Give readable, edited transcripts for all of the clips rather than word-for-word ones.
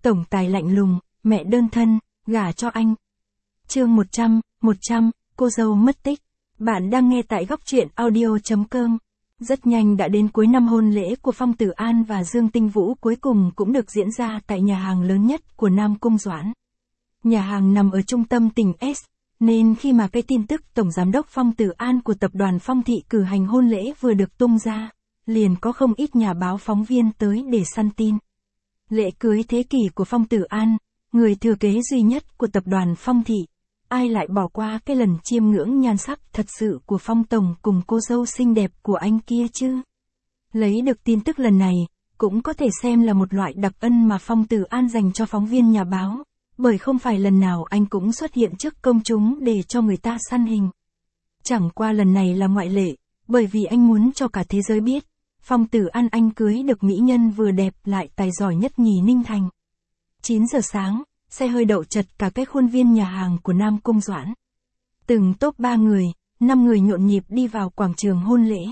tổng tài lạnh lùng, mẹ đơn thân, gả cho anh. Chương 100, cô dâu mất tích. Bạn đang nghe tại góc truyện audio.com. Rất nhanh đã đến cuối năm, hôn lễ của Phong Tử An và Dương Tinh Vũ cuối cùng cũng được diễn ra tại nhà hàng lớn nhất của Nam Cung Doãn. Nhà hàng nằm ở trung tâm tỉnh S, nên khi mà cái tin tức Tổng Giám đốc Phong Tử An của tập đoàn Phong Thị cử hành hôn lễ vừa được tung ra, liền có không ít nhà báo phóng viên tới để săn tin. Lễ cưới thế kỷ của Phong Tử An, người thừa kế duy nhất của tập đoàn Phong Thị, ai lại bỏ qua cái lần chiêm ngưỡng nhan sắc thật sự của Phong Tổng cùng cô dâu xinh đẹp của anh kia chứ? Lấy được tin tức lần này, cũng có thể xem là một loại đặc ân mà Phong Tử An dành cho phóng viên nhà báo, bởi không phải lần nào anh cũng xuất hiện trước công chúng để cho người ta săn hình. Chẳng qua lần này là ngoại lệ, bởi vì anh muốn cho cả thế giới biết, Phong Tử An anh cưới được mỹ nhân vừa đẹp lại tài giỏi nhất nhì Ninh Thành. 9 giờ sáng, xe hơi đậu chật cả cái khuôn viên nhà hàng của Nam Cung Doãn. Từng top 3 người, 5 người nhộn nhịp đi vào quảng trường hôn lễ.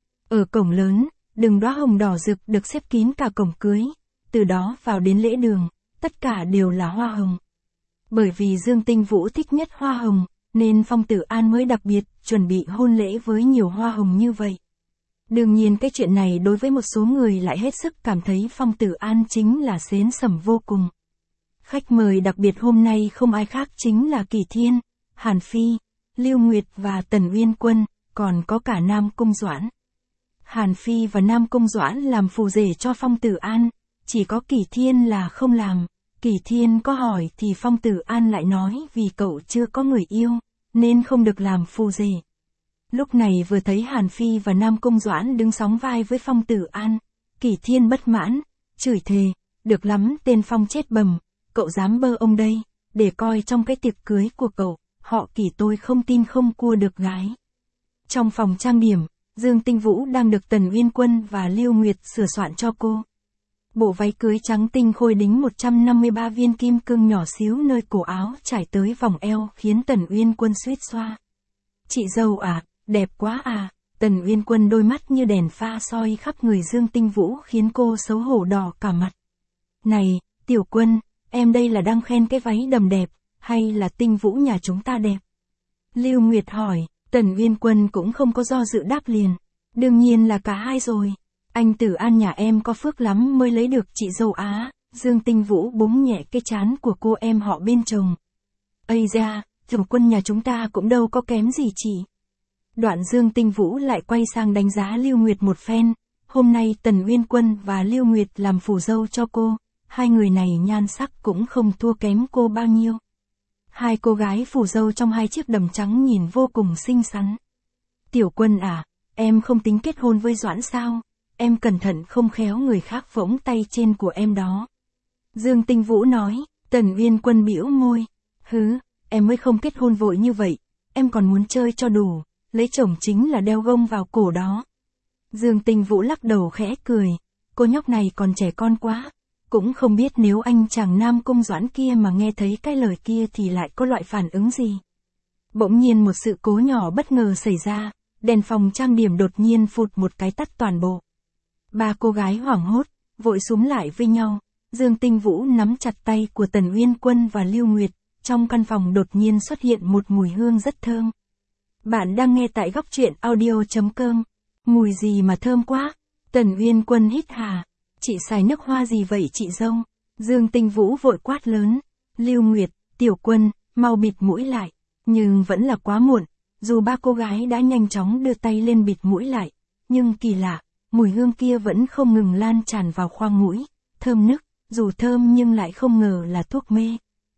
Ở cổng lớn, đường đóa hồng đỏ rực được xếp kín cả cổng cưới, từ đó vào đến lễ đường, tất cả đều là hoa hồng. Bởi vì Dương Tinh Vũ thích nhất hoa hồng, nên Phong Tử An mới đặc biệt chuẩn bị hôn lễ với nhiều hoa hồng như vậy. Đương nhiên cái chuyện này đối với một số người lại hết sức cảm thấy Phong Tử An chính là xến xẩm vô cùng. Khách mời đặc biệt hôm nay không ai khác chính là Kỳ Thiên, Hàn Phi, Lưu Nguyệt và Tần Uyên Quân, còn có cả Nam Cung Doãn. Hàn Phi và Nam Cung Doãn làm phù rể cho Phong Tử An, chỉ có Kỳ Thiên là không làm. Kỳ Thiên có hỏi thì Phong Tử An lại nói vì cậu chưa có người yêu, nên không được làm phù rể. Lúc này vừa thấy Hàn Phi và Nam Cung Doãn đứng sóng vai với Phong Tử An, Kỳ Thiên bất mãn, chửi thề, được lắm tên Phong chết bầm, cậu dám bơ ông đây, để coi trong cái tiệc cưới của cậu, họ Kỳ tôi không tin không cua được gái. Trong phòng trang điểm, Dương Tinh Vũ đang được Tần Uyên Quân và Lưu Nguyệt sửa soạn cho cô. Bộ váy cưới trắng tinh khôi đính 153 viên kim cương nhỏ xíu nơi cổ áo trải tới vòng eo khiến Tần Uyên Quân suýt xoa. Chị dâu à, đẹp quá à, Tần Uyên Quân đôi mắt như đèn pha soi khắp người Dương Tinh Vũ khiến cô xấu hổ đỏ cả mặt. Này, Tiểu Quân, em đây là đang khen cái váy đầm đẹp, hay là Tinh Vũ nhà chúng ta đẹp? Lưu Nguyệt hỏi, Tần Uyên Quân cũng không có do dự đáp liền. Đương nhiên là cả hai rồi. Anh Tử An nhà em có phước lắm mới lấy được chị dâu á. Dương Tinh Vũ búng nhẹ cái trán của cô em họ bên chồng. Ây da, Tiểu Quân nhà chúng ta cũng đâu có kém gì chị. Đoạn Dương Tinh Vũ lại quay sang đánh giá Lưu Nguyệt một phen. Hôm nay Tần Uyên Quân và Lưu Nguyệt làm phù dâu cho cô. Hai người này nhan sắc cũng không thua kém cô bao nhiêu. Hai cô gái phù dâu trong hai chiếc đầm trắng nhìn vô cùng xinh xắn. Tiểu Quân à, em không tính kết hôn với Doãn sao? Em cẩn thận không khéo người khác phỗng tay trên của em đó. Dương Tinh Vũ nói. Tần Uyên Quân bĩu môi. Hứ, em mới không kết hôn vội như vậy. Em còn muốn chơi cho đủ. Lấy chồng chính là đeo gông vào cổ đó. Dương Tinh Vũ lắc đầu khẽ cười. Cô nhóc này còn trẻ con quá. Cũng không biết nếu anh chàng Nam Cung Doãn kia mà nghe thấy cái lời kia thì lại có loại phản ứng gì. Bỗng nhiên một sự cố nhỏ bất ngờ xảy ra. Đèn phòng trang điểm đột nhiên phụt một cái tắt toàn bộ. Ba cô gái hoảng hốt, vội xúm lại với nhau. Dương Tinh Vũ nắm chặt tay của Tần Uyên Quân và Lưu Nguyệt. Trong căn phòng đột nhiên xuất hiện một mùi hương rất thơm. Bạn đang nghe tại góc truyện audio.com. Mùi gì mà thơm quá? Tần Uyên Quân hít hà. Chị xài nước hoa gì vậy chị dâu? Dương Tinh Vũ vội quát lớn. Lưu Nguyệt, Tiểu Quân, mau bịt mũi lại. Nhưng vẫn là quá muộn. Dù ba cô gái đã nhanh chóng đưa tay lên bịt mũi lại. Nhưng kỳ lạ, mùi hương kia vẫn không ngừng lan tràn vào khoang mũi. Thơm nức, dù thơm nhưng lại không ngờ là thuốc mê.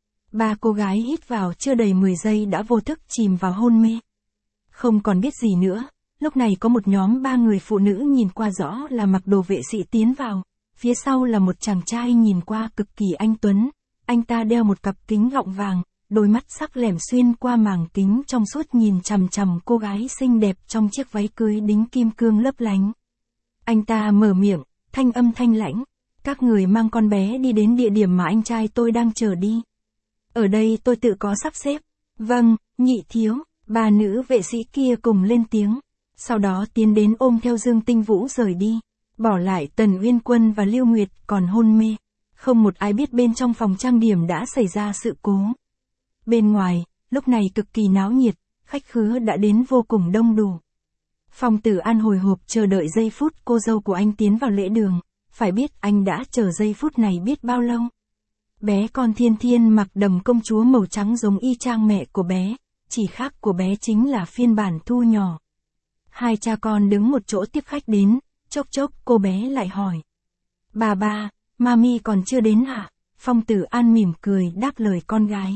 Ba cô gái hít vào chưa đầy 10 giây đã vô thức chìm vào hôn mê. Không còn biết gì nữa. Lúc này có một nhóm 3 người phụ nữ nhìn qua rõ là mặc đồ vệ sĩ tiến vào. Phía sau là một chàng trai nhìn qua cực kỳ anh tuấn. Anh ta đeo một cặp kính gọng vàng, đôi mắt sắc lẻm xuyên qua màng kính trong suốt nhìn chằm chằm cô gái xinh đẹp trong chiếc váy cưới đính kim cương lấp lánh. Anh ta mở miệng, thanh âm thanh lãnh. Các người mang con bé đi đến địa điểm mà anh trai tôi đang chờ đi. Ở đây tôi tự có sắp xếp. Vâng, nhị thiếu. Ba nữ vệ sĩ kia cùng lên tiếng. Sau đó tiến đến ôm theo Dương Tinh Vũ rời đi. Bỏ lại Tần Uyên Quân và Lưu Nguyệt còn hôn mê. Không một ai biết bên trong phòng trang điểm đã xảy ra sự cố. Bên ngoài, lúc này cực kỳ náo nhiệt, khách khứa đã đến vô cùng đông đủ. Phong Tử An hồi hộp chờ đợi giây phút cô dâu của anh tiến vào lễ đường, phải biết anh đã chờ giây phút này biết bao lâu. Bé con Thiên Thiên mặc đầm công chúa màu trắng giống y chang mẹ của bé, chỉ khác của bé chính là phiên bản thu nhỏ. Hai cha con đứng một chỗ tiếp khách đến, chốc chốc cô bé lại hỏi. Bà, mami còn chưa đến hả? Phong Tử An mỉm cười đáp lời con gái.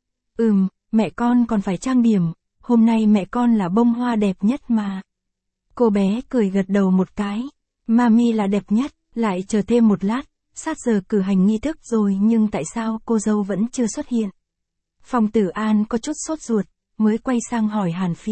Mẹ con còn phải trang điểm, hôm nay mẹ con là bông hoa đẹp nhất mà. Cô bé cười gật đầu một cái. Mami là đẹp nhất, lại chờ thêm một lát, sát giờ cử hành nghi thức rồi nhưng tại sao cô dâu vẫn chưa xuất hiện? Phong Tử An có chút sốt ruột, mới quay sang hỏi Hàn Phi.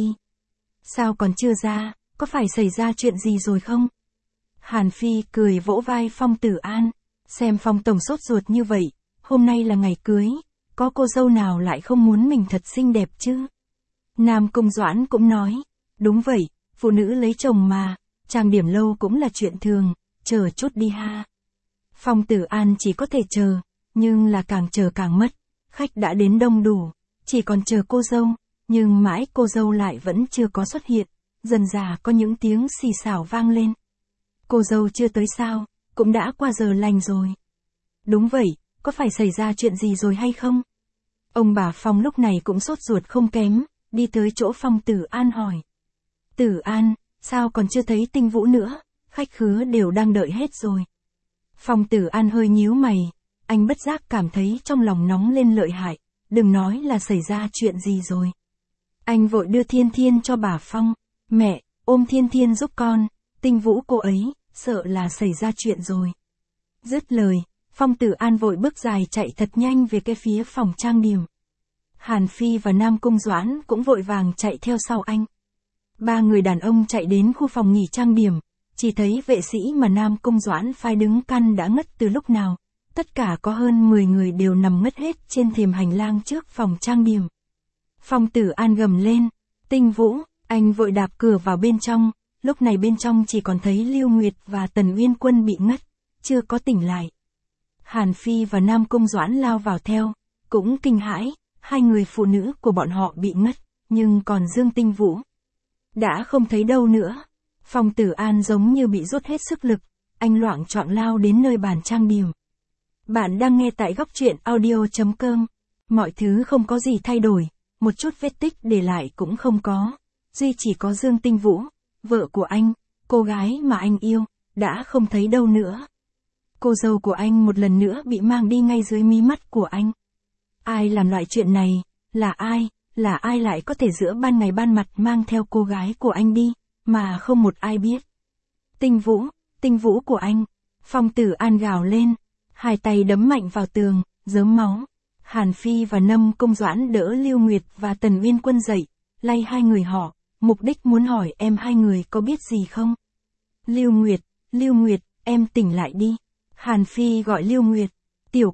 Sao còn chưa ra, có phải xảy ra chuyện gì rồi không? Hàn Phi cười vỗ vai Phong Tử An, xem Phong tổng sốt ruột như vậy, hôm nay là ngày cưới, có cô dâu nào lại không muốn mình thật xinh đẹp chứ? Nam Cung Doãn cũng nói, đúng vậy, phụ nữ lấy chồng mà, trang điểm lâu cũng là chuyện thường, chờ chút đi ha. Phong Tử An chỉ có thể chờ, nhưng là càng chờ càng mất, khách đã đến đông đủ, chỉ còn chờ cô dâu, nhưng mãi cô dâu lại vẫn chưa có xuất hiện, dần dà có những tiếng xì xào vang lên. Cô dâu chưa tới sao, cũng đã qua giờ lành rồi. Đúng vậy, có phải xảy ra chuyện gì rồi hay không? Ông bà Phong lúc này cũng sốt ruột không kém, đi tới chỗ Phong Tử An hỏi. Tử An, sao còn chưa thấy Tinh Vũ nữa, khách khứa đều đang đợi hết rồi. Phong Tử An hơi nhíu mày, anh bất giác cảm thấy trong lòng nóng lên lợi hại, đừng nói là xảy ra chuyện gì rồi. Anh vội đưa Thiên Thiên cho bà Phong, mẹ, ôm Thiên Thiên giúp con, Tinh Vũ cô ấy, sợ là xảy ra chuyện rồi. Dứt lời, Phong Tử An vội bước dài chạy thật nhanh về cái phía phòng trang điểm. Hàn Phi và Nam Cung Doãn cũng vội vàng chạy theo sau anh. Ba người đàn ông chạy đến khu phòng nghỉ trang điểm, chỉ thấy vệ sĩ mà Nam Cung Doãn phái đứng căn đã ngất từ lúc nào. Tất cả có hơn 10 người đều nằm ngất hết trên thềm hành lang trước phòng trang điểm. Phong Tử An gầm lên, Tinh Vũ, anh vội đạp cửa vào bên trong, lúc này bên trong chỉ còn thấy Lưu Nguyệt và Tần Uyên Quân bị ngất, chưa có tỉnh lại. Hàn Phi và Nam Cung Doãn lao vào theo, cũng kinh hãi, hai người phụ nữ của bọn họ bị ngất, nhưng còn Dương Tinh Vũ đã không thấy đâu nữa. Phong Tử An giống như bị rút hết sức lực, anh loạng choạng lao đến nơi bàn trang điểm. Bạn đang nghe tại góc truyện audio.com. Mọi thứ không có gì thay đổi, một chút vết tích để lại cũng không có. Duy chỉ có Dương Tinh Vũ, vợ của anh, cô gái mà anh yêu, đã không thấy đâu nữa. Cô dâu của anh một lần nữa bị mang đi ngay dưới mí mắt của anh. Ai làm loại chuyện này, là ai lại có thể giữa ban ngày ban mặt mang theo cô gái của anh đi, mà không một ai biết. Tinh Vũ của anh. Phong Tử An gào lên, hai tay đấm mạnh vào tường, rớm máu. Hàn Phi và Nam Cung Doãn đỡ Lưu Nguyệt và Tần Uyên Quân dậy, lay hai người họ, mục đích muốn hỏi em hai người có biết gì không? Lưu Nguyệt, em tỉnh lại đi. Hàn Phi gọi Lưu Nguyệt, Tiểu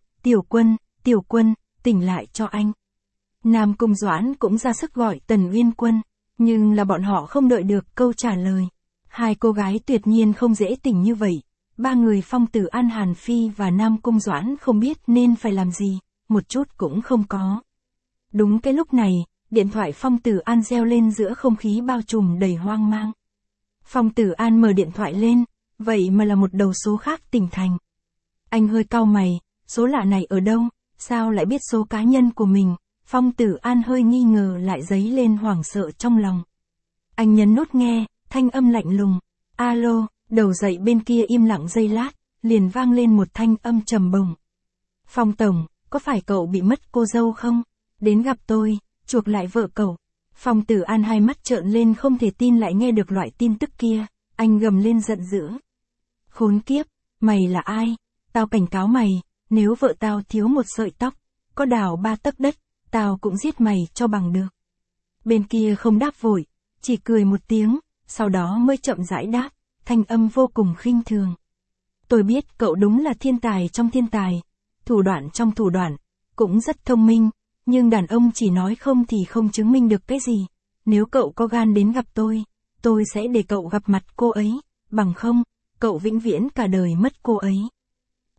Quân, tỉnh lại cho anh. Nam Cung Doãn cũng ra sức gọi Tần Uyên Quân, nhưng là bọn họ không đợi được câu trả lời. Hai cô gái tuyệt nhiên không dễ tỉnh như vậy. Ba người Phong Tử An, Hàn Phi và Nam Cung Doãn không biết nên phải làm gì, một chút cũng không có. Đúng cái lúc này, điện thoại Phong Tử An reo lên giữa không khí bao trùm đầy hoang mang. Phong Tử An mở điện thoại lên, vậy mà là một đầu số khác tỉnh thành. Anh hơi cau mày, số lạ này ở đâu, sao lại biết số cá nhân của mình? Phong Tử An hơi nghi ngờ lại dấy lên hoảng sợ trong lòng. Anh nhấn nút nghe, thanh âm lạnh lùng. Alo, đầu dậy bên kia im lặng giây lát, liền vang lên một thanh âm trầm bổng. Phong tổng, có phải cậu bị mất cô dâu không? Đến gặp tôi, chuộc lại vợ cậu. Phong Tử An hai mắt trợn lên không thể tin lại nghe được loại tin tức kia, anh gầm lên giận dữ. Khốn kiếp, mày là ai? Tao cảnh cáo mày, nếu vợ tao thiếu một sợi tóc, có đào 3 tấc đất, tao cũng giết mày cho bằng được. Bên kia không đáp vội, chỉ cười một tiếng, sau đó mới chậm rãi đáp, thanh âm vô cùng khinh thường. Tôi biết cậu đúng là thiên tài trong thiên tài, thủ đoạn trong thủ đoạn, cũng rất thông minh, nhưng đàn ông chỉ nói không thì không chứng minh được cái gì. Nếu cậu có gan đến gặp tôi sẽ để cậu gặp mặt cô ấy, bằng không, cậu vĩnh viễn cả đời mất cô ấy.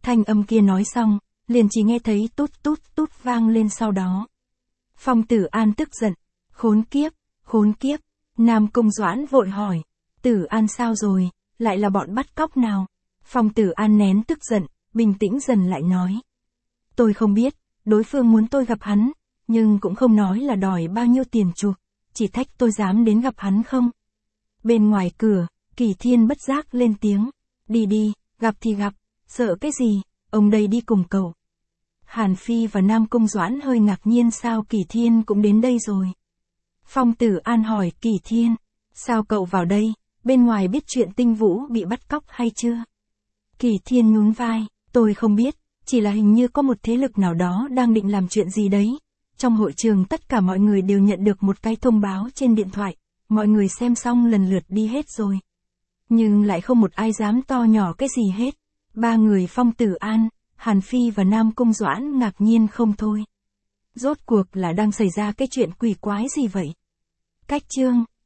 Thanh âm kia nói xong, liền chỉ nghe thấy tút tút tút vang lên sau đó. Phong Tử An tức giận, khốn kiếp, Nam Cung Doãn vội hỏi, Tử An sao rồi, lại là bọn bắt cóc nào? Phong Tử An nén tức giận, bình tĩnh dần lại nói. Tôi không biết, đối phương muốn tôi gặp hắn, nhưng cũng không nói là đòi bao nhiêu tiền chuộc, chỉ thách tôi dám đến gặp hắn không. Bên ngoài cửa, Kỳ Thiên bất giác lên tiếng, đi, gặp thì gặp, sợ cái gì, ông đây đi cùng cậu. Hàn Phi và Nam Cung Doãn hơi ngạc nhiên sao Kỳ Thiên cũng đến đây rồi. Phong Tử An hỏi Kỳ Thiên, sao cậu vào đây, bên ngoài biết chuyện Tinh Vũ bị bắt cóc hay chưa? Kỳ Thiên nhún vai, tôi không biết, chỉ là hình như có một thế lực nào đó đang định làm chuyện gì đấy. Trong hội trường tất cả mọi người đều nhận được một cái thông báo trên điện thoại, mọi người xem xong lần lượt đi hết rồi. Nhưng lại không một ai dám to nhỏ cái gì hết. Ba người Phong Tử An, Hàn Phi và Nam Cung Doãn ngạc nhiên không thôi. Rốt cuộc là đang xảy ra cái chuyện quỷ quái gì vậy? Cách chương